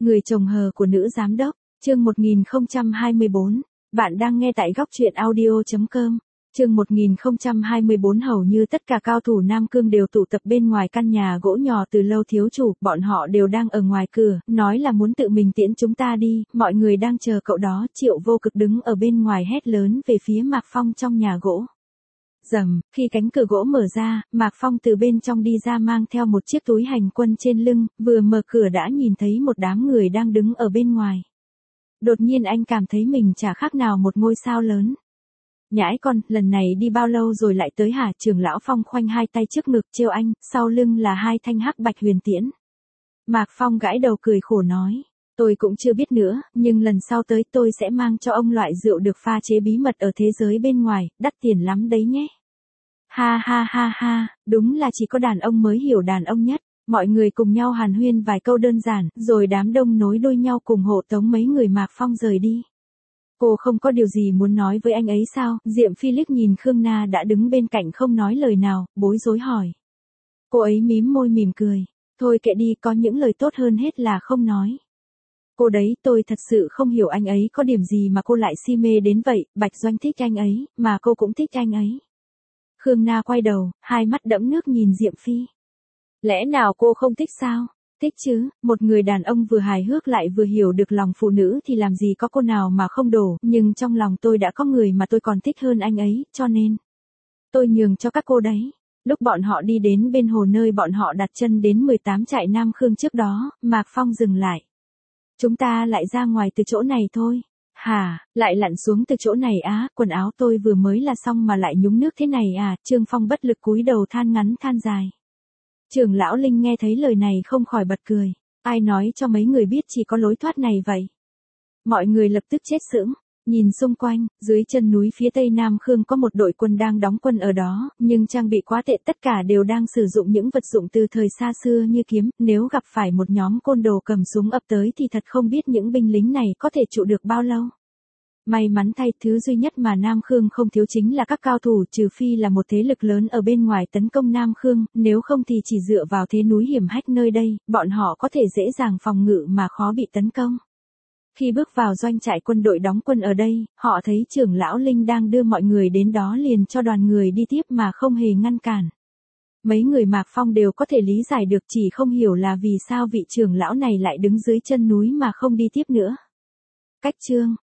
Người chồng hờ của nữ giám đốc, chương 1024, bạn đang nghe tại góc truyện audio.com. Chương 1024 hầu như tất cả cao thủ Nam Cương đều tụ tập bên ngoài căn nhà gỗ nhỏ từ lâu thiếu chủ, bọn họ đều đang ở ngoài cửa, nói là muốn tự mình tiễn chúng ta đi, mọi người đang chờ cậu đó. Triệu Vô Cực đứng ở bên ngoài hét lớn về phía Mạc Phong trong nhà gỗ. Rầm, khi cánh cửa gỗ mở ra, Mạc Phong từ bên trong đi ra mang theo một chiếc túi hành quân trên lưng, vừa mở cửa đã nhìn thấy một đám người đang đứng ở bên ngoài. Đột nhiên anh cảm thấy mình chả khác nào một ngôi sao lớn. Nhãi con, lần này đi bao lâu rồi lại tới hả? Trưởng lão Phong khoanh hai tay trước ngực trêu anh, sau lưng là hai thanh hắc bạch huyền tiễn. Mạc Phong gãi đầu cười khổ nói, tôi cũng chưa biết nữa, nhưng lần sau tới tôi sẽ mang cho ông loại rượu được pha chế bí mật ở thế giới bên ngoài, đắt tiền lắm đấy nhé. Ha ha ha ha, đúng là chỉ có đàn ông mới hiểu đàn ông nhất. Mọi người cùng nhau hàn huyên vài câu đơn giản, rồi đám đông nối đuôi nhau cùng hộ tống mấy người Mạc Phong rời đi. Cô không có điều gì muốn nói với anh ấy sao? Diệm Phi liếc nhìn Khương Na đã đứng bên cạnh không nói lời nào, bối rối hỏi. Cô ấy mím môi mỉm cười. Thôi kệ đi, có những lời tốt hơn hết là không nói. Cô đấy, tôi thật sự không hiểu anh ấy có điểm gì mà cô lại si mê đến vậy. Bạch Doanh thích anh ấy, mà cô cũng thích anh ấy. Khương Na quay đầu, hai mắt đẫm nước nhìn Diệm Phi. Lẽ nào cô không thích sao? Thích chứ, một người đàn ông vừa hài hước lại vừa hiểu được lòng phụ nữ thì làm gì có cô nào mà không đổ, nhưng trong lòng tôi đã có người mà tôi còn thích hơn anh ấy, cho nên tôi nhường cho các cô đấy. Lúc bọn họ đi đến bên hồ nơi bọn họ đặt chân đến 18 trại Nam Khương trước đó, Mạc Phong dừng lại. Chúng ta lại ra ngoài từ chỗ này thôi. Hả, lại lặn xuống từ chỗ này á, quần áo tôi vừa mới là xong mà lại nhúng nước thế này à? Trương Phong bất lực cúi đầu than ngắn than dài. Trưởng lão Linh nghe thấy lời này không khỏi bật cười. Ai nói cho mấy người biết chỉ có lối thoát này vậy? Mọi người lập tức chết sững. Nhìn xung quanh, dưới chân núi phía tây Nam Khương có một đội quân đang đóng quân ở đó, nhưng trang bị quá tệ, tất cả đều đang sử dụng những vật dụng từ thời xa xưa như kiếm, nếu gặp phải một nhóm côn đồ cầm súng ập tới thì thật không biết những binh lính này có thể trụ được bao lâu. May mắn thay, thứ duy nhất mà Nam Khương không thiếu chính là các cao thủ, trừ phi là một thế lực lớn ở bên ngoài tấn công Nam Khương, nếu không thì chỉ dựa vào thế núi hiểm hách nơi đây, bọn họ có thể dễ dàng phòng ngự mà khó bị tấn công. Khi bước vào doanh trại quân đội đóng quân ở đây, họ thấy trưởng lão Linh đang đưa mọi người đến đó liền cho đoàn người đi tiếp mà không hề ngăn cản. Mấy người Mạc Phong đều có thể lý giải được, chỉ không hiểu là vì sao vị trưởng lão này lại đứng dưới chân núi mà không đi tiếp nữa. Cách chương